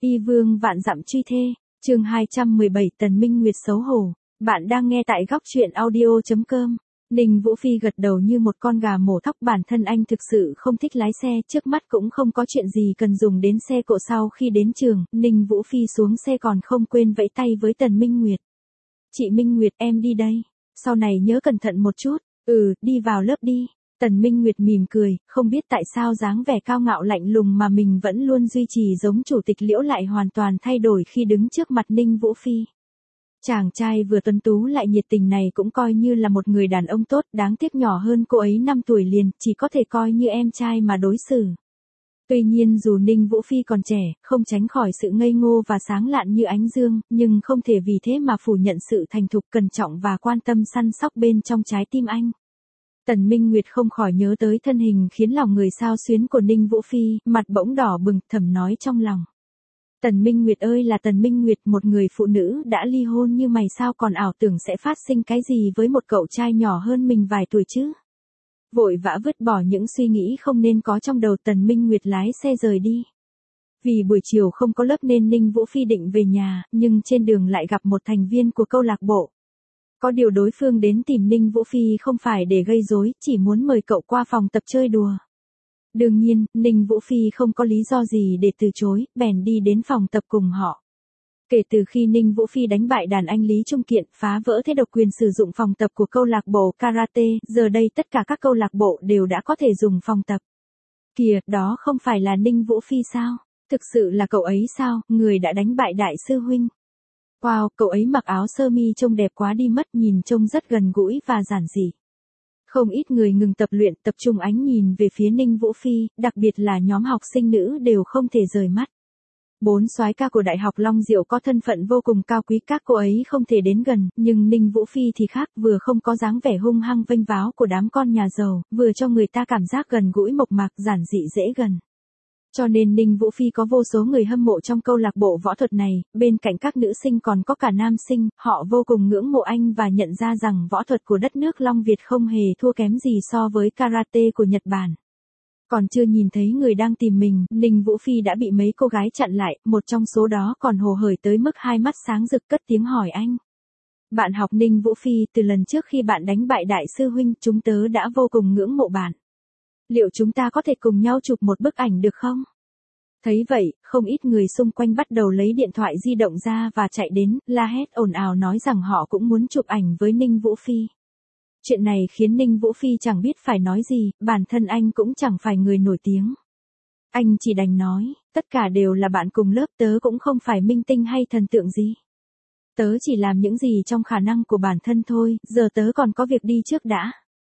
Y vương vạn dặm truy thê, chương 217 Tần Minh Nguyệt xấu hổ. Bạn đang nghe tại góc truyện audio.com. Ninh Vũ Phi gật đầu như một con gà mổ thóc, bản thân anh thực sự không thích lái xe, trước mắt cũng không có chuyện gì cần dùng đến xe cộ. Sau khi đến trường, Ninh Vũ Phi xuống xe còn không quên vẫy tay với Tần Minh Nguyệt. Chị Minh Nguyệt, em đi đây, sau này nhớ cẩn thận một chút. Đi vào lớp đi. Tần Minh Nguyệt mỉm cười, không biết tại sao dáng vẻ cao ngạo lạnh lùng mà mình vẫn luôn duy trì giống chủ tịch Liễu lại hoàn toàn thay đổi khi đứng trước mặt Ninh Vũ Phi. Chàng trai vừa tuấn tú lại nhiệt tình này cũng coi như là một người đàn ông tốt, đáng tiếc nhỏ hơn cô ấy 5 tuổi liền, chỉ có thể coi như em trai mà đối xử. Tuy nhiên dù Ninh Vũ Phi còn trẻ, không tránh khỏi sự ngây ngô và sáng lạn như ánh dương, nhưng không thể vì thế mà phủ nhận sự thành thục, cẩn trọng và quan tâm săn sóc bên trong trái tim anh. Tần Minh Nguyệt không khỏi nhớ tới thân hình khiến lòng người xao xuyến của Ninh Vũ Phi, mặt bỗng đỏ bừng, thầm nói trong lòng. Tần Minh Nguyệt ơi là Tần Minh Nguyệt, một người phụ nữ đã ly hôn như mày sao còn ảo tưởng sẽ phát sinh cái gì với một cậu trai nhỏ hơn mình vài tuổi chứ? Vội vã vứt bỏ những suy nghĩ không nên có trong đầu, Tần Minh Nguyệt lái xe rời đi. Vì buổi chiều không có lớp nên Ninh Vũ Phi định về nhà, nhưng trên đường lại gặp một thành viên của câu lạc bộ. Có điều đối phương đến tìm Ninh Vũ Phi không phải để gây rối, chỉ muốn mời cậu qua phòng tập chơi đùa. Đương nhiên, Ninh Vũ Phi không có lý do gì để từ chối, bèn đi đến phòng tập cùng họ. Kể từ khi Ninh Vũ Phi đánh bại đàn anh Lý Trung Kiện, phá vỡ thế độc quyền sử dụng phòng tập của câu lạc bộ karate, giờ đây tất cả các câu lạc bộ đều đã có thể dùng phòng tập. Kìa, đó không phải là Ninh Vũ Phi sao? Thực sự là cậu ấy sao, người đã đánh bại đại sư huynh? Wow, cậu ấy mặc áo sơ mi trông đẹp quá đi mất, nhìn trông rất gần gũi và giản dị. Không ít người ngừng tập luyện, tập trung ánh nhìn về phía Ninh Vũ Phi, đặc biệt là nhóm học sinh nữ đều không thể rời mắt. 4 soái ca của Đại học Long Diệu có thân phận vô cùng cao quý, các cô ấy không thể đến gần, nhưng Ninh Vũ Phi thì khác, vừa không có dáng vẻ hung hăng vênh váo của đám con nhà giàu, vừa cho người ta cảm giác gần gũi mộc mạc, giản dị dễ gần. Cho nên Ninh Vũ Phi có vô số người hâm mộ trong câu lạc bộ võ thuật này, bên cạnh các nữ sinh còn có cả nam sinh, họ vô cùng ngưỡng mộ anh và nhận ra rằng võ thuật của đất nước Long Việt không hề thua kém gì so với karate của Nhật Bản. Còn chưa nhìn thấy người đang tìm mình, Ninh Vũ Phi đã bị mấy cô gái chặn lại, một trong số đó còn hồ hởi tới mức hai mắt sáng rực cất tiếng hỏi anh. Bạn học Ninh Vũ Phi, từ lần trước khi bạn đánh bại đại sư huynh, chúng tớ đã vô cùng ngưỡng mộ bạn. Liệu chúng ta có thể cùng nhau chụp một bức ảnh được không? Thấy vậy, không ít người xung quanh bắt đầu lấy điện thoại di động ra và chạy đến, la hét ồn ào nói rằng họ cũng muốn chụp ảnh với Ninh Vũ Phi. Chuyện này khiến Ninh Vũ Phi chẳng biết phải nói gì, bản thân anh cũng chẳng phải người nổi tiếng. Anh chỉ đành nói, tất cả đều là bạn cùng lớp, tớ cũng không phải minh tinh hay thần tượng gì. Tớ chỉ làm những gì trong khả năng của bản thân thôi, giờ tớ còn có việc đi trước đã.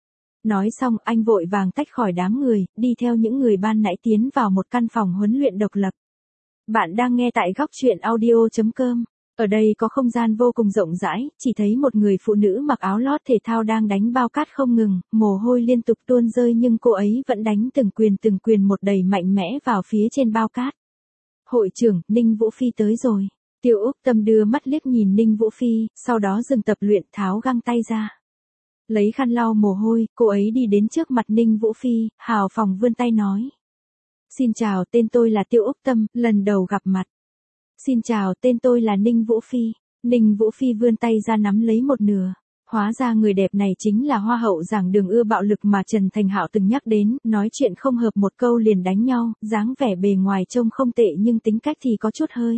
Nói xong, anh vội vàng tách khỏi đám người, đi theo những người ban nãy tiến vào một căn phòng huấn luyện độc lập. Bạn đang nghe tại góc truyện audio.com. Ở đây có không gian vô cùng rộng rãi, chỉ thấy một người phụ nữ mặc áo lót thể thao đang đánh bao cát không ngừng, mồ hôi liên tục tuôn rơi nhưng cô ấy vẫn đánh từng quyền một đầy mạnh mẽ vào phía trên bao cát. Hội trưởng, Ninh Vũ Phi tới rồi. Tiêu Úc Tâm đưa mắt liếc nhìn Ninh Vũ Phi, sau đó dừng tập luyện, tháo găng tay ra. Lấy khăn lau mồ hôi, cô ấy đi đến trước mặt Ninh Vũ Phi, hào phóng vươn tay nói. Xin chào, tên tôi là Tiêu Úc Tâm, lần đầu gặp mặt. Xin chào, tên tôi là Ninh Vũ Phi. Ninh Vũ Phi vươn tay ra nắm lấy một nửa. Hóa ra người đẹp này chính là hoa hậu giảng đường ưa bạo lực mà Trần Thành Hạo từng nhắc đến, nói chuyện không hợp một câu liền đánh nhau, dáng vẻ bề ngoài trông không tệ nhưng tính cách thì có chút hơi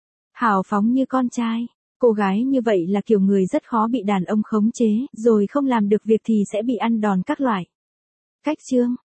hào phóng như con trai. Cô gái như vậy là kiểu người rất khó bị đàn ông khống chế, rồi không làm được việc thì sẽ bị ăn đòn các loại. Cách chương